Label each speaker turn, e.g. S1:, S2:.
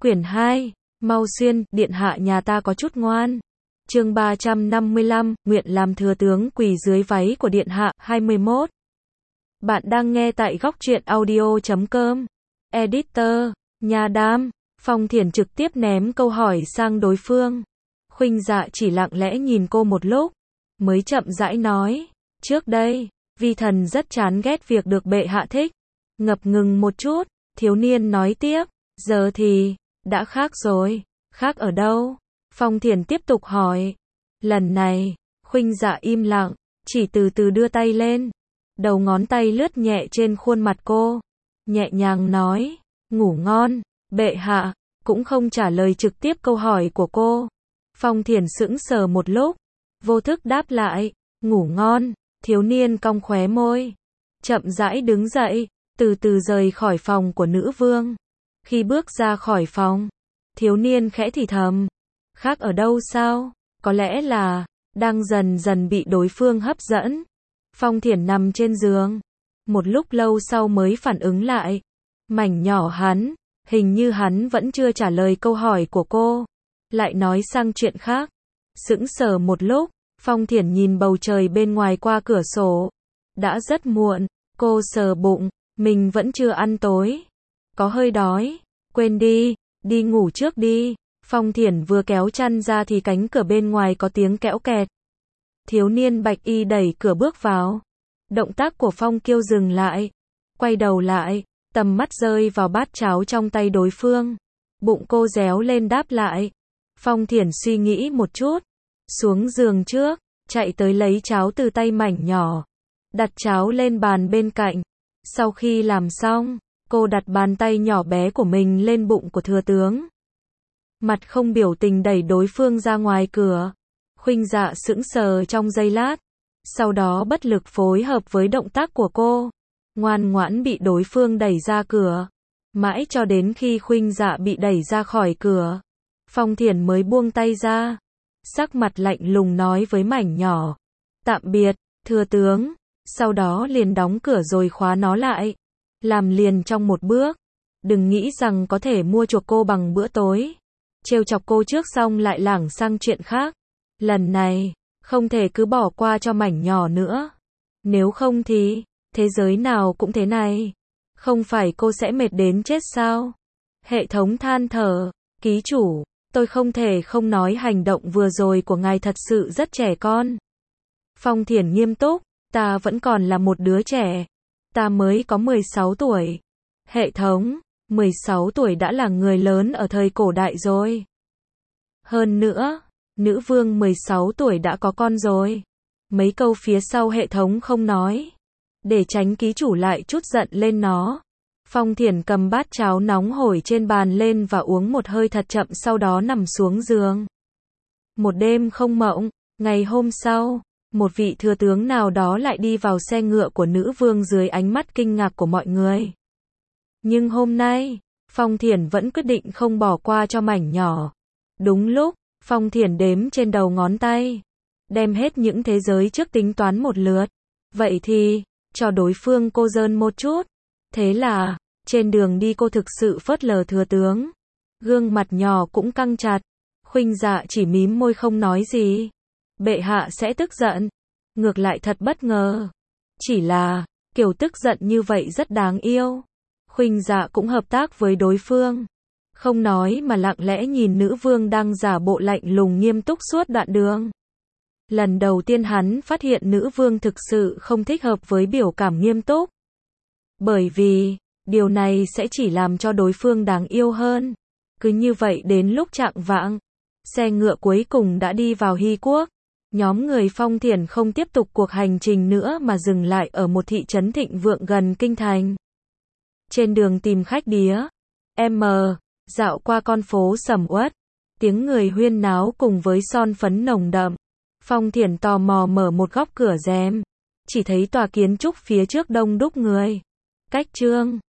S1: Quyển 2, Mau Xuyên, điện hạ nhà ta có chút ngoan. Chương 355, nguyện làm thừa tướng quỳ dưới váy của điện hạ, 21. Bạn đang nghe tại góc truyện audio.com. Editor, Nhà Đam. Phong Thiển trực tiếp ném câu hỏi sang đối phương. Khuynh Dạ chỉ lặng lẽ nhìn cô một lúc, mới chậm rãi nói, trước đây, vi thần rất chán ghét việc được bệ hạ thích. Ngập ngừng một chút, thiếu niên nói tiếp, giờ thì, đã khác rồi. Khác ở đâu? Phong Thiển tiếp tục hỏi. Lần này, Khuynh Dạ im lặng, chỉ từ từ đưa tay lên. Đầu ngón tay lướt nhẹ trên khuôn mặt cô. Nhẹ nhàng nói, ngủ ngon, bệ hạ, cũng không trả lời trực tiếp câu hỏi của cô. Phong Thiển sững sờ một lúc, vô thức đáp lại, ngủ ngon. Thiếu niên cong khóe môi, chậm rãi đứng dậy, từ từ rời khỏi phòng của nữ vương. Khi bước ra khỏi phòng, thiếu niên khẽ thì thầm, khác ở đâu sao? Có lẽ là, đang dần dần bị đối phương hấp dẫn. Phong Thiển nằm trên giường, một lúc lâu sau mới phản ứng lại. Mảnh nhỏ hắn, hình như hắn vẫn chưa trả lời câu hỏi của cô, lại nói sang chuyện khác. Sững sờ một lúc, Phong Thiển nhìn bầu trời bên ngoài qua cửa sổ. Đã rất muộn, cô sờ bụng, mình vẫn chưa ăn tối. Có hơi đói, quên đi, đi ngủ trước đi. Phong Thiển vừa kéo chăn ra thì cánh cửa bên ngoài có tiếng kéo kẹt. Thiếu niên bạch y đẩy cửa bước vào. Động tác của Phong Kiêu dừng lại. Quay đầu lại, tầm mắt rơi vào bát cháo trong tay đối phương. Bụng cô réo lên đáp lại. Phong Thiển suy nghĩ một chút, xuống giường trước, chạy tới lấy cháo từ tay mảnh nhỏ, đặt cháo lên bàn bên cạnh. Sau khi làm xong, cô đặt bàn tay nhỏ bé của mình lên bụng của thừa tướng. Mặt không biểu tình đẩy đối phương ra ngoài cửa. Khuynh Dạ sững sờ trong giây lát, sau đó bất lực phối hợp với động tác của cô, ngoan ngoãn bị đối phương đẩy ra cửa. Mãi cho đến khi Khuynh Dạ bị đẩy ra khỏi cửa, Phong Thiển mới buông tay ra, sắc mặt lạnh lùng nói với mảnh nhỏ, tạm biệt, thừa tướng, sau đó liền đóng cửa rồi khóa nó lại. Làm liền trong một bước, đừng nghĩ rằng có thể mua chuộc cô bằng bữa tối. Trêu chọc cô trước xong lại lảng sang chuyện khác. Lần này, không thể cứ bỏ qua cho mảnh nhỏ nữa. Nếu không thì, thế giới nào cũng thế này. Không phải cô sẽ mệt đến chết sao? Hệ thống than thở, ký chủ, tôi không thể không nói hành động vừa rồi của ngài thật sự rất trẻ con. Phong Thiển nghiêm túc, ta vẫn còn là một đứa trẻ. Ta mới có 16 tuổi. Hệ thống, 16 tuổi đã là người lớn ở thời cổ đại rồi. Hơn nữa, nữ vương 16 tuổi đã có con rồi. Mấy câu phía sau hệ thống không nói, để tránh ký chủ lại chút giận lên nó. Phong Thiển cầm bát cháo nóng hổi trên bàn lên và uống một hơi thật chậm, sau đó nằm xuống giường. Một đêm không mộng, ngày hôm sau, một vị thừa tướng nào đó lại đi vào xe ngựa của nữ vương dưới ánh mắt kinh ngạc của mọi người. Nhưng hôm nay, Phong Thiển vẫn quyết định không bỏ qua cho mảnh nhỏ. Đúng lúc, Phong Thiển đếm trên đầu ngón tay, đem hết những thế giới trước tính toán một lượt. Vậy thì, cho đối phương cô dơn một chút. Thế là, trên đường đi cô thực sự phớt lờ thừa tướng. Gương mặt nhỏ cũng căng chặt. Khuynh Dạ chỉ mím môi không nói gì. Bệ hạ sẽ tức giận. Ngược lại thật bất ngờ. Chỉ là, kiểu tức giận như vậy rất đáng yêu. Khuynh Dạ cũng hợp tác với đối phương. Không nói mà lặng lẽ nhìn nữ vương đang giả bộ lạnh lùng nghiêm túc suốt đoạn đường. Lần đầu tiên hắn phát hiện nữ vương thực sự không thích hợp với biểu cảm nghiêm túc. Bởi vì, điều này sẽ chỉ làm cho đối phương đáng yêu hơn. Cứ như vậy đến lúc chạng vạng, xe ngựa cuối cùng đã đi vào Hy Quốc. Nhóm người Phong Thiển không tiếp tục cuộc hành trình nữa mà dừng lại ở một thị trấn thịnh vượng gần kinh thành. Trên đường tìm khách đĩa, dạo qua con phố sầm uất, tiếng người huyên náo cùng với son phấn nồng đậm. Phong Thiển tò mò mở một góc cửa rèm, chỉ thấy tòa kiến trúc phía trước đông đúc người. Cách chương